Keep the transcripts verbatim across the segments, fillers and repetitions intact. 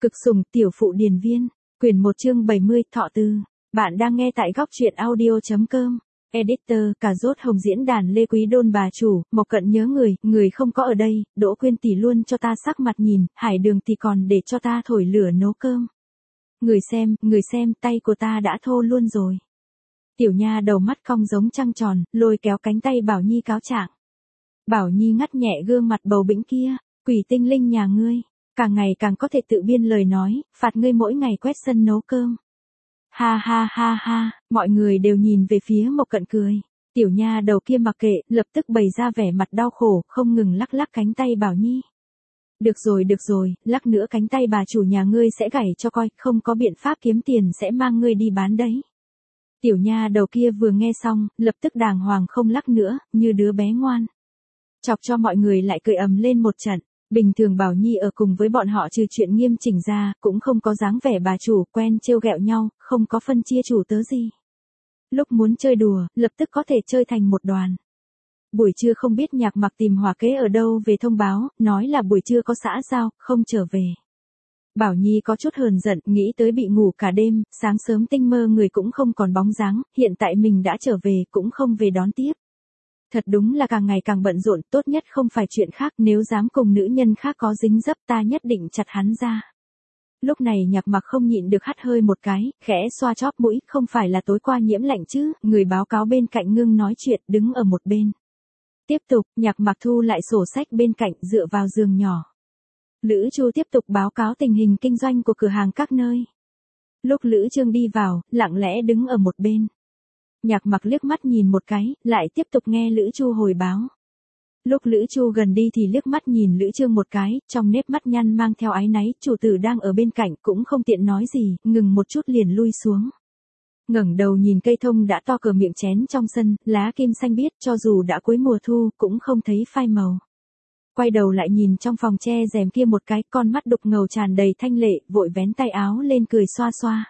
Cực sủng tiểu phụ điền viên, quyển một chương bảy mươi, thọ tư. Bạn đang nghe tại góc truyện audio.com. Editor, cà rốt hồng diễn đàn Lê Quý Đôn bà chủ, Mộc Cận nhớ người, người không có ở đây, Đỗ Quyên tỷ luôn cho ta sắc mặt nhìn, Hải Đường tỷ còn để cho ta thổi lửa nấu cơm. Người xem, người xem, tay của ta đã thô luôn rồi. Tiểu nha đầu mắt cong giống trăng tròn, lôi kéo cánh tay Bảo Nhi cáo trạng. Bảo Nhi ngắt nhẹ gương mặt bầu bĩnh kia, quỷ tinh linh nhà ngươi, càng ngày càng có thể tự biên lời nói, phạt ngươi mỗi ngày quét sân nấu cơm. Ha ha ha ha, mọi người đều nhìn về phía Mộc Cận cười. Tiểu nha đầu kia mặc kệ, lập tức bày ra vẻ mặt đau khổ, không ngừng lắc lắc cánh tay Bảo Nhi. Được rồi được rồi, lắc nữa cánh tay bà chủ nhà ngươi sẽ gảy cho coi, không có biện pháp kiếm tiền sẽ mang ngươi đi bán đấy. Tiểu nha đầu kia vừa nghe xong, lập tức đàng hoàng không lắc nữa, như đứa bé ngoan. Chọc cho mọi người lại cười ầm lên một trận. Bình thường Bảo Nhi ở cùng với bọn họ trừ chuyện nghiêm chỉnh ra, cũng không có dáng vẻ bà chủ quen trêu ghẹo nhau, không có phân chia chủ tớ gì. Lúc muốn chơi đùa, lập tức có thể chơi thành một đoàn. Buổi trưa không biết Nhạc Mặc tìm Hòa Kế ở đâu về thông báo, nói là buổi trưa có xã giao, không trở về. Bảo Nhi có chút hờn giận, nghĩ tới bị ngủ cả đêm, sáng sớm tinh mơ người cũng không còn bóng dáng, hiện tại mình đã trở về cũng không về đón tiếp. Thật đúng là càng ngày càng bận rộn, tốt nhất không phải chuyện khác, nếu dám cùng nữ nhân khác có dính dấp ta nhất định chặt hắn ra. Lúc này Nhạc Mặc không nhịn được hắt hơi một cái, khẽ xoa chóp mũi, không phải là tối qua nhiễm lạnh chứ, người báo cáo bên cạnh ngưng nói chuyện, đứng ở một bên. Tiếp tục, Nhạc Mặc thu lại sổ sách bên cạnh, dựa vào giường nhỏ. Lữ Chu tiếp tục báo cáo tình hình kinh doanh của cửa hàng các nơi. Lúc Lữ Trương đi vào, lặng lẽ đứng ở một bên. Nhạc Mặc liếc mắt nhìn một cái, lại tiếp tục nghe Lữ Chu hồi báo. Lúc Lữ Chu gần đi thì liếc mắt nhìn Lữ Trương một cái, trong nếp mắt nhăn mang theo áy náy, chủ tử đang ở bên cạnh cũng không tiện nói gì, ngừng một chút liền lui xuống. Ngẩng đầu nhìn cây thông đã to cỡ miệng chén trong sân, lá kim xanh biếc, cho dù đã cuối mùa thu, cũng không thấy phai màu. Quay đầu lại nhìn trong phòng che rèm kia một cái, con mắt đục ngầu tràn đầy thanh lệ, vội vén tay áo lên cười xoa xoa.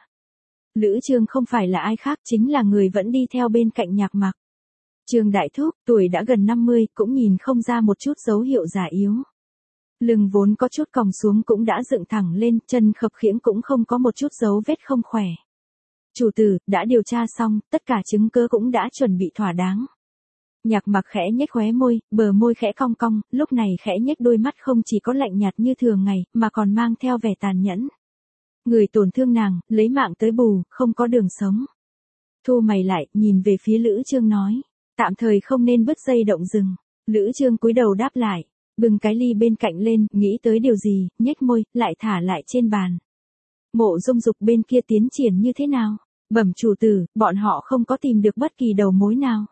Lữ Trương không phải là ai khác, chính là người vẫn đi theo bên cạnh Nhạc Mặc. Trương đại thúc, tuổi đã gần năm mươi, cũng nhìn không ra một chút dấu hiệu già yếu. Lưng vốn có chút còng xuống cũng đã dựng thẳng lên, chân khập khiễng cũng không có một chút dấu vết không khỏe. Chủ tử, đã điều tra xong, tất cả chứng cứ cũng đã chuẩn bị thỏa đáng. Nhạc Mặc khẽ nhếch khóe môi, bờ môi khẽ cong cong, lúc này khẽ nhếch đôi mắt không chỉ có lạnh nhạt như thường ngày, mà còn mang theo vẻ tàn nhẫn. Người tổn thương nàng, lấy mạng tới bù, không có đường sống. Thu mày lại, nhìn về phía Lữ Trương nói, tạm thời không nên bứt dây động rừng. Lữ Trương cúi đầu đáp lại, bưng cái ly bên cạnh lên, nghĩ tới điều gì, nhếch môi, lại thả lại trên bàn. Mộ Dung Dục bên kia tiến triển như thế nào? Bẩm chủ tử, bọn họ không có tìm được bất kỳ đầu mối nào.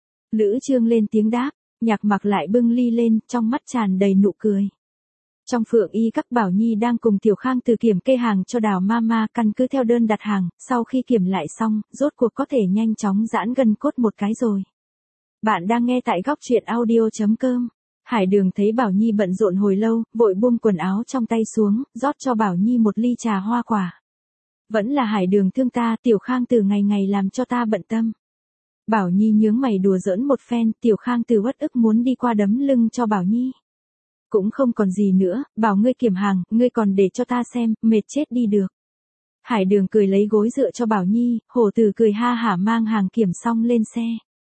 Lữ Trương lên tiếng đáp, Nhạc Mặc lại bưng ly lên, trong mắt tràn đầy nụ cười. Trong Phượng Y các Bảo Nhi đang cùng Tiểu Khang từ kiểm kê hàng cho Đào Mama, căn cứ theo đơn đặt hàng, sau khi kiểm lại xong, rốt cuộc có thể nhanh chóng giãn gân cốt một cái rồi. Bạn đang nghe tại góc truyện audio.com. Hải Đường thấy Bảo Nhi bận rộn hồi lâu, vội buông quần áo trong tay xuống, rót cho Bảo Nhi một ly trà hoa quả. Vẫn là Hải Đường thương ta, Tiểu Khang từ ngày ngày làm cho ta bận tâm. Bảo Nhi nhướng mày đùa giỡn một phen, Tiểu Khang từ uất ức muốn đi qua đấm lưng cho Bảo Nhi. Cũng không còn gì nữa, bảo ngươi kiểm hàng, ngươi còn để cho ta xem, mệt chết đi được. Hải Đường cười lấy gối dựa cho Bảo Nhi, hổ tử cười ha hả mang hàng kiểm xong lên xe.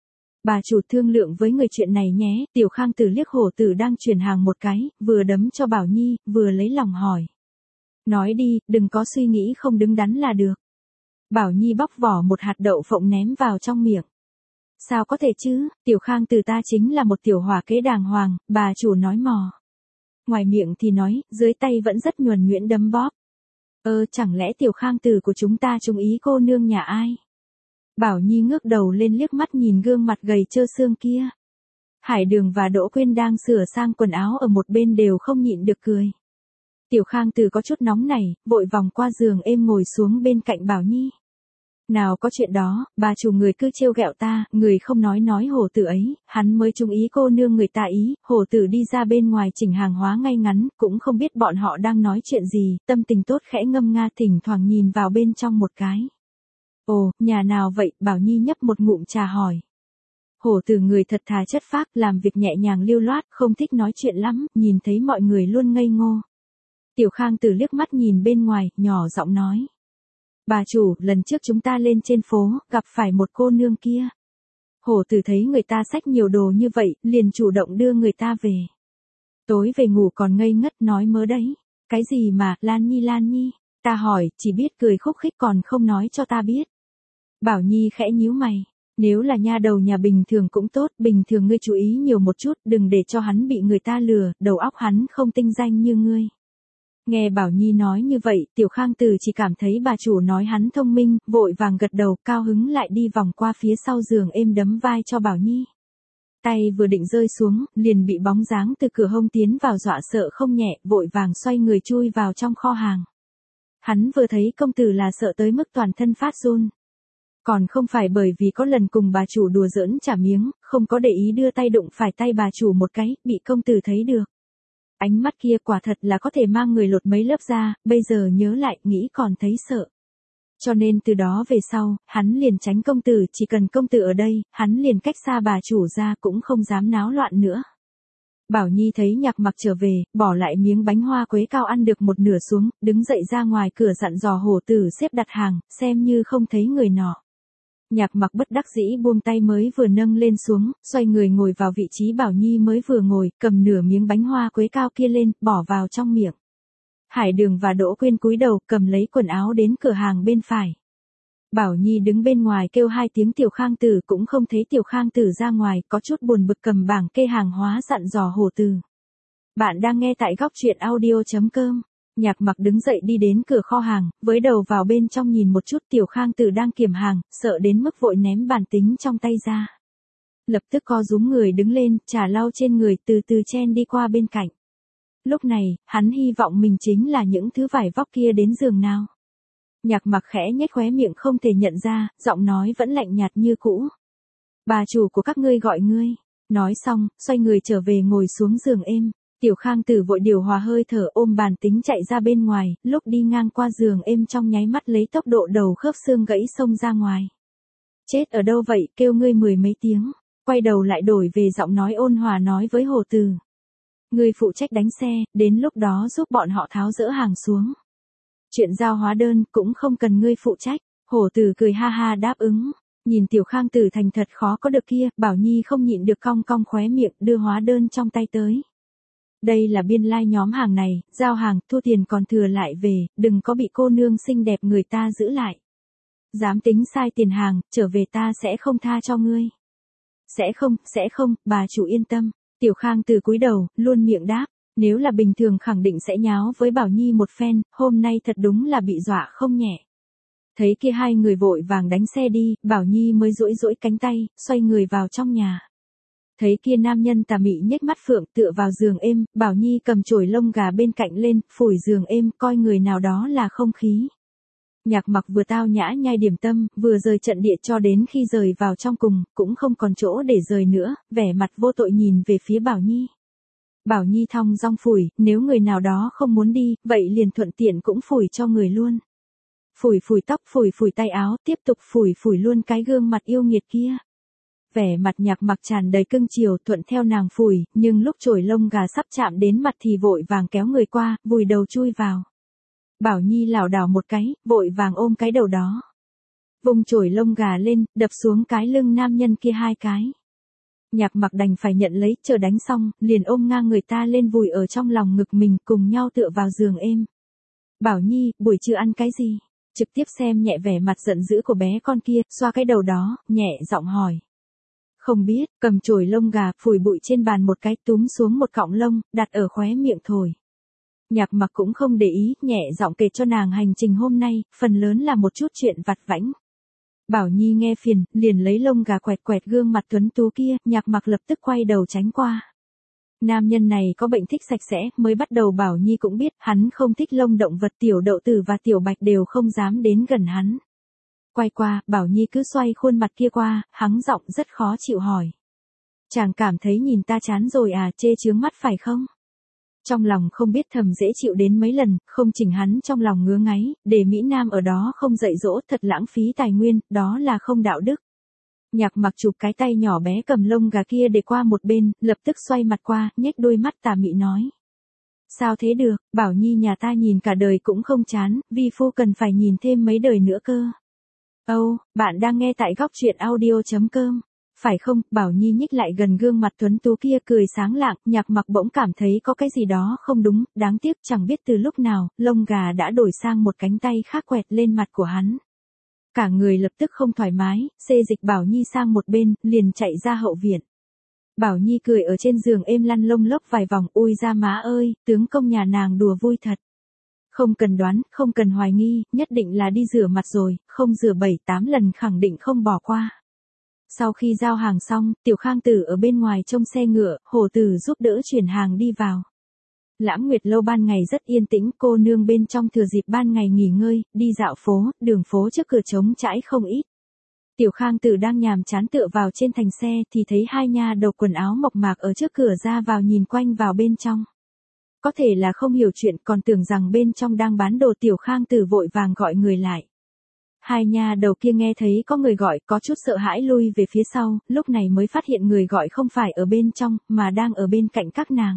Bà chủ thương lượng với người chuyện này nhé, Tiểu Khang tử liếc hổ tử đang chuyển hàng một cái, vừa đấm cho Bảo Nhi, vừa lấy lòng hỏi. Nói đi, đừng có suy nghĩ không đứng đắn là được. Bảo Nhi bóc vỏ một hạt đậu phộng ném vào trong miệng. Sao có thể chứ, Tiểu Khang tử ta chính là một tiểu hòa kế đàng hoàng, bà chủ nói mò. Ngoài miệng thì nói, dưới tay vẫn rất nhuần nhuyễn đấm bóp. Ơ chẳng lẽ Tiểu Khang tử của chúng ta trúng ý cô nương nhà ai? Bảo Nhi ngước đầu lên liếc mắt nhìn gương mặt gầy trơ xương kia. Hải Đường và Đỗ Quyên đang sửa sang quần áo ở một bên đều không nhịn được cười. Tiểu Khang tử có chút nóng này, vội vòng qua giường êm ngồi xuống bên cạnh Bảo Nhi. Nào có chuyện đó, bà chủ người cứ trêu ghẹo ta, người không nói nói hổ tử ấy, hắn mới trung ý cô nương người ta ý, hổ tử đi ra bên ngoài chỉnh hàng hóa ngay ngắn, cũng không biết bọn họ đang nói chuyện gì, tâm tình tốt khẽ ngâm nga thỉnh thoảng nhìn vào bên trong một cái. Ồ, nhà nào vậy, Bảo Nhi nhấp một ngụm trà hỏi. Hổ tử người thật thà chất phác, làm việc nhẹ nhàng lưu loát, không thích nói chuyện lắm, nhìn thấy mọi người luôn ngây ngô. Tiểu Khang Tử liếc mắt nhìn bên ngoài, nhỏ giọng nói. Bà chủ, lần trước chúng ta lên trên phố, gặp phải một cô nương kia. Hổ tử thấy người ta xách nhiều đồ như vậy, liền chủ động đưa người ta về. Tối về ngủ còn ngây ngất nói mớ đấy. Cái gì mà, Lan Nhi Lan Nhi, ta hỏi, chỉ biết cười khúc khích còn không nói cho ta biết. Bảo Nhi khẽ nhíu mày. Nếu là nha đầu nhà bình thường cũng tốt, bình thường ngươi chú ý nhiều một chút, đừng để cho hắn bị người ta lừa, đầu óc hắn không tinh danh như ngươi. Nghe Bảo Nhi nói như vậy, Tiểu Khang Tử chỉ cảm thấy bà chủ nói hắn thông minh, vội vàng gật đầu, cao hứng lại đi vòng qua phía sau giường êm đấm vai cho Bảo Nhi. Tay vừa định rơi xuống, liền bị bóng dáng từ cửa hông tiến vào dọa sợ không nhẹ, vội vàng xoay người chui vào trong kho hàng. Hắn vừa thấy công tử là sợ tới mức toàn thân phát run. Còn không phải bởi vì có lần cùng bà chủ đùa giỡn trả miếng, không có để ý đưa tay đụng phải tay bà chủ một cái, bị công tử thấy được. Ánh mắt kia quả thật là có thể mang người lột mấy lớp da, bây giờ nhớ lại nghĩ còn thấy sợ. Cho nên từ đó về sau, hắn liền tránh công tử, chỉ cần công tử ở đây, hắn liền cách xa bà chủ ra cũng không dám náo loạn nữa. Bảo Nhi thấy Nhạc Mặc trở về, bỏ lại miếng bánh hoa quế cao ăn được một nửa xuống, đứng dậy ra ngoài cửa dặn dò Hổ Tử xếp đặt hàng, xem như không thấy người nọ. Nhạc Mặc bất đắc dĩ buông tay mới vừa nâng lên xuống, xoay người ngồi vào vị trí Bảo Nhi mới vừa ngồi, cầm nửa miếng bánh hoa quế cao kia lên, bỏ vào trong miệng. Hải Đường và Đỗ Quyên cúi đầu, cầm lấy quần áo đến cửa hàng bên phải. Bảo Nhi đứng bên ngoài kêu hai tiếng Tiểu Khang Tử cũng không thấy Tiểu Khang Tử ra ngoài, có chút buồn bực cầm bảng kê hàng hóa dặn dò Hổ Tử. Bạn đang nghe tại góc truyện audio chấm com. Nhạc Mặc đứng dậy đi đến cửa kho hàng, với đầu vào bên trong nhìn một chút Tiểu Khang Tử đang kiểm hàng, sợ đến mức vội ném bàn tính trong tay ra. Lập tức co rúm người đứng lên, trà lau trên người từ từ chen đi qua bên cạnh. Lúc này, hắn hy vọng mình chính là những thứ vải vóc kia đến giường nào. Nhạc Mặc khẽ nhếch khóe miệng không thể nhận ra, giọng nói vẫn lạnh nhạt như cũ. Bà chủ của các ngươi gọi ngươi. Nói xong, xoay người trở về ngồi xuống giường êm. Tiểu Khang Tử vội điều hòa hơi thở ôm bàn tính chạy ra bên ngoài, lúc đi ngang qua giường êm trong nháy mắt lấy tốc độ đầu khớp xương gãy xông ra ngoài. Chết ở đâu vậy, kêu ngươi mười mấy tiếng, quay đầu lại đổi về giọng nói ôn hòa nói với Hổ Tử. Ngươi phụ trách đánh xe, đến lúc đó giúp bọn họ tháo dỡ hàng xuống. Chuyện giao hóa đơn cũng không cần ngươi phụ trách. Hổ Tử cười ha ha đáp ứng. Nhìn Tiểu Khang Tử thành thật khó có được kia, Bảo Nhi không nhịn được cong cong khóe miệng đưa hóa đơn trong tay tới. Đây là biên lai like nhóm hàng này, giao hàng, thu tiền còn thừa lại về, đừng có bị cô nương xinh đẹp người ta giữ lại. Dám tính sai tiền hàng, trở về ta sẽ không tha cho ngươi. Sẽ không, sẽ không, bà chủ yên tâm. Tiểu Khang Tử cúi đầu, luôn miệng đáp. Nếu là bình thường khẳng định sẽ nháo với Bảo Nhi một phen, hôm nay thật đúng là bị dọa không nhẹ. Thấy kia hai người vội vàng đánh xe đi, Bảo Nhi mới duỗi duỗi cánh tay, xoay người vào trong nhà. Thấy kia nam nhân tà mị nhếch mắt phượng tựa vào giường êm, Bảo Nhi cầm chổi lông gà bên cạnh lên, phủi giường êm, coi người nào đó là không khí. Nhạc Mặc vừa tao nhã nhai điểm tâm, vừa rời trận địa cho đến khi rời vào trong cùng, cũng không còn chỗ để rời nữa, vẻ mặt vô tội nhìn về phía Bảo Nhi. Bảo Nhi thong dong phủi, nếu người nào đó không muốn đi, vậy liền thuận tiện cũng phủi cho người luôn. Phủi phủi tóc, phủi phủi tay áo, tiếp tục phủi phủi luôn cái gương mặt yêu nghiệt kia. Vẻ mặt Nhạc Mặc tràn đầy cưng chiều, thuận theo nàng phủi, nhưng lúc chổi lông gà sắp chạm đến mặt thì vội vàng kéo người qua, vùi đầu chui vào. Bảo Nhi lảo đảo một cái, vội vàng ôm cái đầu đó. Vùng chổi lông gà lên, đập xuống cái lưng nam nhân kia hai cái. Nhạc Mặc đành phải nhận lấy, chờ đánh xong, liền ôm ngang người ta lên vùi ở trong lòng ngực mình, cùng nhau tựa vào giường êm. Bảo Nhi, buổi trưa ăn cái gì? Trực tiếp xem nhẹ vẻ mặt giận dữ của bé con kia, xoa cái đầu đó, nhẹ giọng hỏi. Không biết, cầm chổi lông gà, phủi bụi trên bàn một cái, túm xuống một cọng lông, đặt ở khóe miệng thổi. Nhạc Mặc cũng không để ý, nhẹ giọng kể cho nàng hành trình hôm nay, phần lớn là một chút chuyện vặt vãnh. Bảo Nhi nghe phiền, liền lấy lông gà quẹt quẹt gương mặt tuấn tú kia, Nhạc Mặc lập tức quay đầu tránh qua. Nam nhân này có bệnh thích sạch sẽ, mới bắt đầu Bảo Nhi cũng biết, hắn không thích lông động vật, Tiểu Đậu Tử và Tiểu Bạch đều không dám đến gần hắn. Quay qua, Bảo Nhi cứ xoay khuôn mặt kia qua, hắng giọng rất khó chịu hỏi. Chàng cảm thấy nhìn ta chán rồi à, chê chướng mắt phải không? Trong lòng không biết thầm dễ chịu đến mấy lần, không chỉnh hắn trong lòng ngứa ngáy, để Mỹ Nam ở đó không dạy dỗ, thật lãng phí tài nguyên, đó là không đạo đức. Nhạc Mặc chụp cái tay nhỏ bé cầm lông gà kia để qua một bên, lập tức xoay mặt qua, nhếch đôi mắt tà mị nói. Sao thế được, Bảo Nhi nhà ta nhìn cả đời cũng không chán, vi phu cần phải nhìn thêm mấy đời nữa cơ. Âu, bạn đang nghe tại góc truyện audio.com. Phải không, Bảo Nhi nhích lại gần gương mặt tuấn tú kia cười sáng lạng, Nhạc Mặc bỗng cảm thấy có cái gì đó không đúng, đáng tiếc chẳng biết từ lúc nào, lông gà đã đổi sang một cánh tay khác quẹt lên mặt của hắn. Cả người lập tức không thoải mái, xê dịch Bảo Nhi sang một bên, liền chạy ra hậu viện. Bảo Nhi cười ở trên giường êm lăn lông lốc vài vòng, ui ra má ơi, tướng công nhà nàng đùa vui thật. Không cần đoán, không cần hoài nghi, nhất định là đi rửa mặt rồi, không rửa bảy tám lần khẳng định không bỏ qua. Sau khi giao hàng xong, Tiểu Khang Tử ở bên ngoài trông xe ngựa, Hổ Tử giúp đỡ chuyển hàng đi vào. Lãm Nguyệt lâu ban ngày rất yên tĩnh, cô nương bên trong thừa dịp ban ngày nghỉ ngơi, đi dạo phố, đường phố trước cửa trống trải không ít. Tiểu Khang Tử đang nhàm chán tựa vào trên thành xe thì thấy hai nha đầu quần áo mộc mạc ở trước cửa ra vào nhìn quanh vào bên trong. Có thể là không hiểu chuyện còn tưởng rằng bên trong đang bán đồ. Tiểu Khang Tử vội vàng gọi người lại. Hai nha đầu kia nghe thấy có người gọi có chút sợ hãi lui về phía sau, lúc này mới phát hiện người gọi không phải ở bên trong mà đang ở bên cạnh các nàng.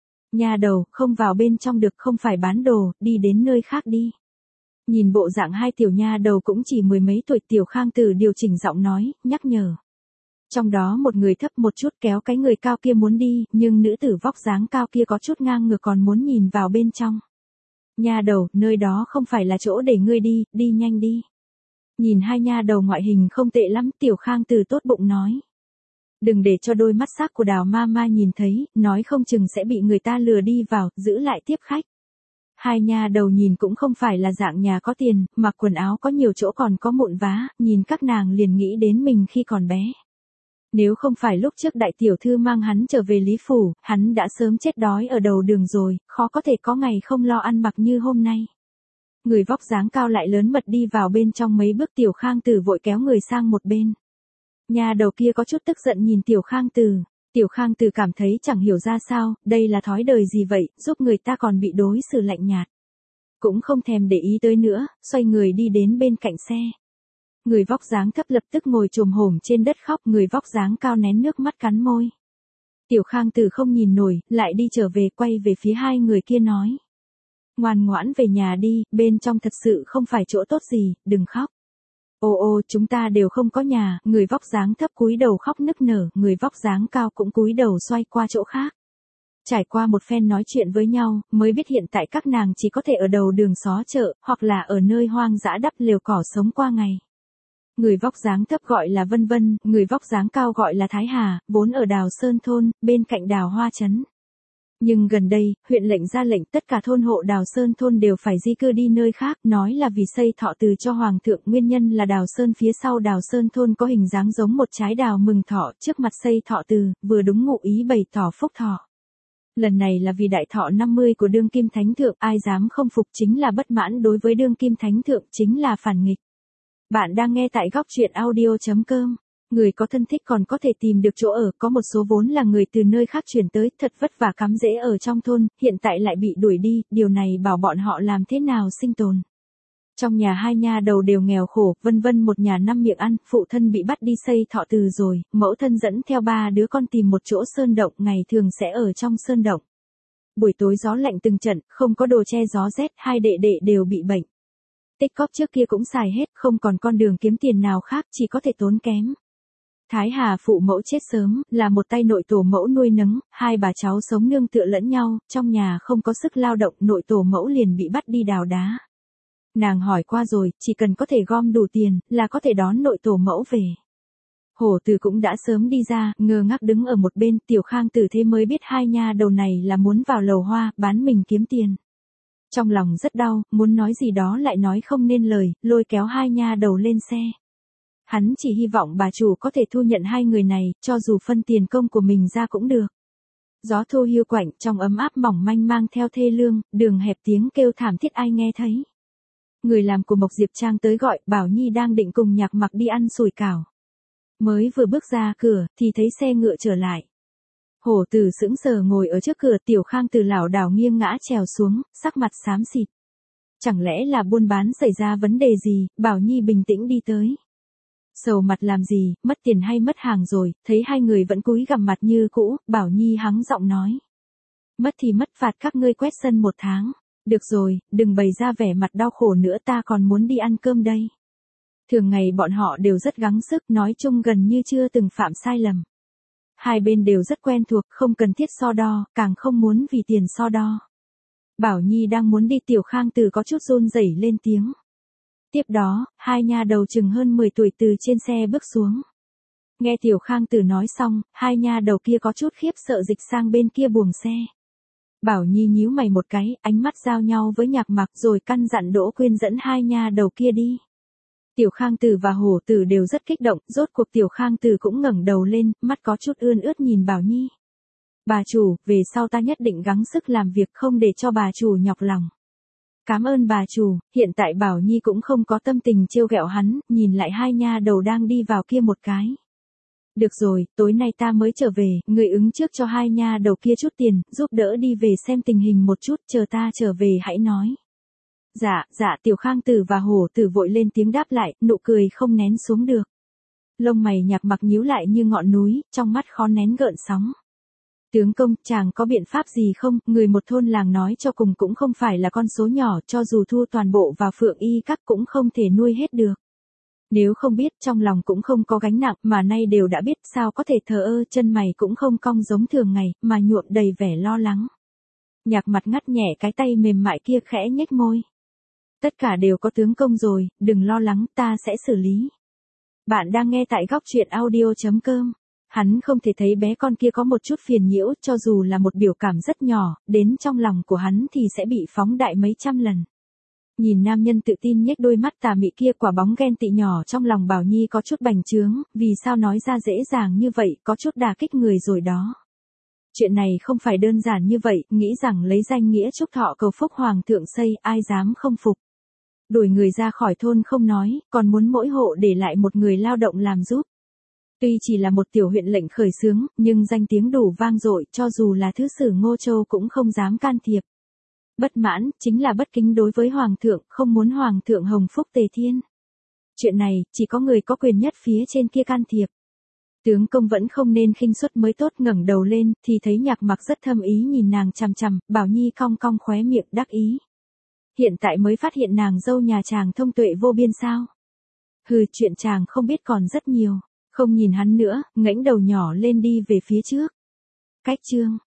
Nha đầu, không vào bên trong được, không phải bán đồ, đi đến nơi khác đi. Nhìn bộ dạng hai tiểu nha đầu cũng chỉ mười mấy tuổi, Tiểu Khang Tử điều chỉnh giọng nói, nhắc nhở. Trong đó một người thấp một chút kéo cái người cao kia muốn đi, nhưng nữ tử vóc dáng cao kia có chút ngang ngược còn muốn nhìn vào bên trong. Nha đầu, nơi đó không phải là chỗ để ngươi đi, đi nhanh đi. Nhìn hai nha đầu ngoại hình không tệ lắm, Tiểu Khang Tử tốt bụng nói. Đừng để cho đôi mắt sắc của Đào ma ma nhìn thấy, nói không chừng sẽ bị người ta lừa đi vào, giữ lại tiếp khách. Hai nha đầu nhìn cũng không phải là dạng nhà có tiền, mặc quần áo có nhiều chỗ còn có mụn vá, nhìn các nàng liền nghĩ đến mình khi còn bé. Nếu không phải lúc trước đại tiểu thư mang hắn trở về Lý Phủ, hắn đã sớm chết đói ở đầu đường rồi, khó có thể có ngày không lo ăn mặc như hôm nay. Người vóc dáng cao lại lớn mật đi vào bên trong mấy bước, Tiểu Khang Tử vội kéo người sang một bên. Nhà đầu kia có chút tức giận nhìn Tiểu Khang Tử. Tiểu Khang Tử cảm thấy chẳng hiểu ra sao, đây là thói đời gì vậy, giúp người ta còn bị đối xử lạnh nhạt. Cũng không thèm để ý tới nữa, xoay người đi đến bên cạnh xe. Người vóc dáng thấp lập tức ngồi chồm hổm trên đất khóc, người vóc dáng cao nén nước mắt cắn môi. Tiểu Khang Tử không nhìn nổi, lại đi trở về quay về phía hai người kia nói. Ngoan ngoãn về nhà đi, bên trong thật sự không phải chỗ tốt gì, đừng khóc. Ô ô, chúng ta đều không có nhà, người vóc dáng thấp cúi đầu khóc nức nở, người vóc dáng cao cũng cúi đầu xoay qua chỗ khác. Trải qua một phen nói chuyện với nhau, mới biết hiện tại các nàng chỉ có thể ở đầu đường xó chợ, hoặc là ở nơi hoang dã đắp lều cỏ sống qua ngày. Người vóc dáng thấp gọi là Vân Vân, người vóc dáng cao gọi là Thái Hà, vốn ở Đào Sơn thôn, bên cạnh Đào Hoa trấn. Nhưng gần đây, huyện lệnh ra lệnh tất cả thôn hộ Đào Sơn thôn đều phải di cư đi nơi khác, nói là vì xây thọ từ cho hoàng thượng, nguyên nhân là Đào Sơn phía sau Đào Sơn thôn có hình dáng giống một trái đào mừng thọ, trước mặt xây thọ từ, vừa đúng ngụ ý bày tỏ phúc thọ. Lần này là vì đại thọ năm mươi của đương kim thánh thượng, ai dám không phục chính là bất mãn, đối với đương kim thánh thượng chính là phản nghịch. Bạn đang nghe tại góc truyện audio.com. Người có thân thích còn có thể tìm được chỗ ở, có một số vốn là người từ nơi khác chuyển tới, thật vất vả cắm rễ ở trong thôn, hiện tại lại bị đuổi đi, điều này bảo bọn họ làm thế nào sinh tồn. Trong nhà hai nha đầu đều nghèo khổ, Vân Vân một nhà năm miệng ăn, phụ thân bị bắt đi xây thọ từ rồi, mẫu thân dẫn theo ba đứa con tìm một chỗ sơn động, ngày thường sẽ ở trong sơn động. Buổi tối gió lạnh từng trận, không có đồ che gió rét, hai đệ đệ đều bị bệnh. Tích cóp trước kia cũng xài hết, không còn con đường kiếm tiền nào khác, chỉ có thể tốn kém. Thái Hà phụ mẫu chết sớm, là một tay nội tổ mẫu nuôi nấng, hai bà cháu sống nương tựa lẫn nhau, trong nhà không có sức lao động, nội tổ mẫu liền bị bắt đi đào đá. Nàng hỏi qua rồi, chỉ cần có thể gom đủ tiền, là có thể đón nội tổ mẫu về. Hổ Tử cũng đã sớm đi ra, ngơ ngác đứng ở một bên, Tiểu Khang Tử thế mới biết hai nha đầu này là muốn vào lầu hoa, bán mình kiếm tiền. Trong lòng rất đau, muốn nói gì đó lại nói không nên lời, lôi kéo hai nha đầu lên xe. Hắn chỉ hy vọng bà chủ có thể thu nhận hai người này, cho dù phân tiền công của mình ra cũng được. Gió thu hiu quạnh, trong ấm áp mỏng manh mang theo thê lương, đường hẹp tiếng kêu thảm thiết ai nghe thấy. Người làm của Mộc Diệp Trang tới gọi, Bảo Nhi đang định cùng Nhạc Mặc đi ăn sủi cảo. Mới vừa bước ra cửa, thì thấy xe ngựa trở lại. Hổ Tử sững sờ ngồi ở trước cửa, Tiểu Khang Tử lảo đảo nghiêng ngã trèo xuống, sắc mặt xám xịt. Chẳng lẽ là buôn bán xảy ra vấn đề gì, Bảo Nhi bình tĩnh đi tới. Sầu mặt làm gì, mất tiền hay mất hàng rồi, thấy hai người vẫn cúi gằm mặt như cũ, Bảo Nhi hắng giọng nói. Mất thì mất, phạt các ngươi quét sân một tháng. Được rồi, đừng bày ra vẻ mặt đau khổ nữa, ta còn muốn đi ăn cơm đây. Thường ngày bọn họ đều rất gắng sức, nói chung gần như chưa từng phạm sai lầm. Hai bên đều rất quen thuộc, không cần thiết so đo, càng không muốn vì tiền so đo. Bảo Nhi đang muốn đi, Tiểu Khang Tử có chút run rẩy lên tiếng. Tiếp đó, hai nha đầu chừng hơn mười tuổi từ trên xe bước xuống. Nghe Tiểu Khang Tử nói xong, hai nha đầu kia có chút khiếp sợ dịch sang bên kia buồng xe. Bảo Nhi nhíu mày một cái, ánh mắt giao nhau với Nhạc Mặc rồi căn dặn Đỗ Quyên dẫn hai nha đầu kia đi. Tiểu Khang Tử và Hổ Tử đều rất kích động, rốt cuộc Tiểu Khang Tử cũng ngẩng đầu lên, mắt có chút ươn ướt nhìn Bảo Nhi. Bà chủ, về sau ta nhất định gắng sức làm việc không để cho bà chủ nhọc lòng. Cảm ơn bà chủ. Hiện tại Bảo Nhi cũng không có tâm tình trêu ghẹo hắn, nhìn lại hai nha đầu đang đi vào kia một cái. Được rồi, tối nay ta mới trở về, người ứng trước cho hai nha đầu kia chút tiền, giúp đỡ đi về xem tình hình một chút, chờ ta trở về hãy nói. Dạ, dạ. Tiểu Khang Tử và Hổ Tử vội lên tiếng đáp lại, nụ cười không nén xuống được. Lông mày Nhạc Mặc nhíu lại như ngọn núi, trong mắt khó nén gợn sóng. Tướng công, chàng có biện pháp gì không? Người một thôn làng nói cho cùng cũng không phải là con số nhỏ, cho dù thu toàn bộ vào Phượng Y Các cũng không thể nuôi hết được. Nếu không biết, trong lòng cũng không có gánh nặng, mà nay đều đã biết, sao có thể thờ ơ, chân mày cũng không cong giống thường ngày, mà nhuộm đầy vẻ lo lắng. Nhạc Mặt ngắt nhẹ cái tay mềm mại kia, khẽ nhếch môi. Tất cả đều có tướng công rồi, đừng lo lắng, ta sẽ xử lý. Bạn đang nghe tại góc truyện audio chấm com. Hắn không thể thấy bé con kia có một chút phiền nhiễu, cho dù là một biểu cảm rất nhỏ, đến trong lòng của hắn thì sẽ bị phóng đại mấy trăm lần. Nhìn nam nhân tự tin nhếch đôi mắt tà mị kia, quả bóng ghen tị nhỏ trong lòng Bảo Nhi có chút bành trướng, vì sao nói ra dễ dàng như vậy, có chút đả kích người rồi đó. Chuyện này không phải đơn giản như vậy, nghĩ rằng lấy danh nghĩa chúc thọ cầu phúc hoàng thượng xây, ai dám không phục. Đuổi người ra khỏi thôn không nói, còn muốn mỗi hộ để lại một người lao động làm giúp. Tuy chỉ là một tiểu huyện lệnh khởi xướng, nhưng danh tiếng đủ vang dội, cho dù là thứ sử Ngô Châu cũng không dám can thiệp. Bất mãn, chính là bất kính đối với Hoàng thượng, không muốn Hoàng thượng hồng phúc tề thiên. Chuyện này, chỉ có người có quyền nhất phía trên kia can thiệp. Tướng công vẫn không nên khinh suất mới tốt, ngẩng đầu lên, thì thấy Nhạc Mặc rất thâm ý nhìn nàng chằm chằm, Bảo Nhi cong cong khóe miệng đắc ý. Hiện tại mới phát hiện nàng dâu nhà chàng thông tuệ vô biên sao? Hừ, chuyện chàng không biết còn rất nhiều. Không nhìn hắn nữa, ngẩng đầu nhỏ lên đi về phía trước. Cách chương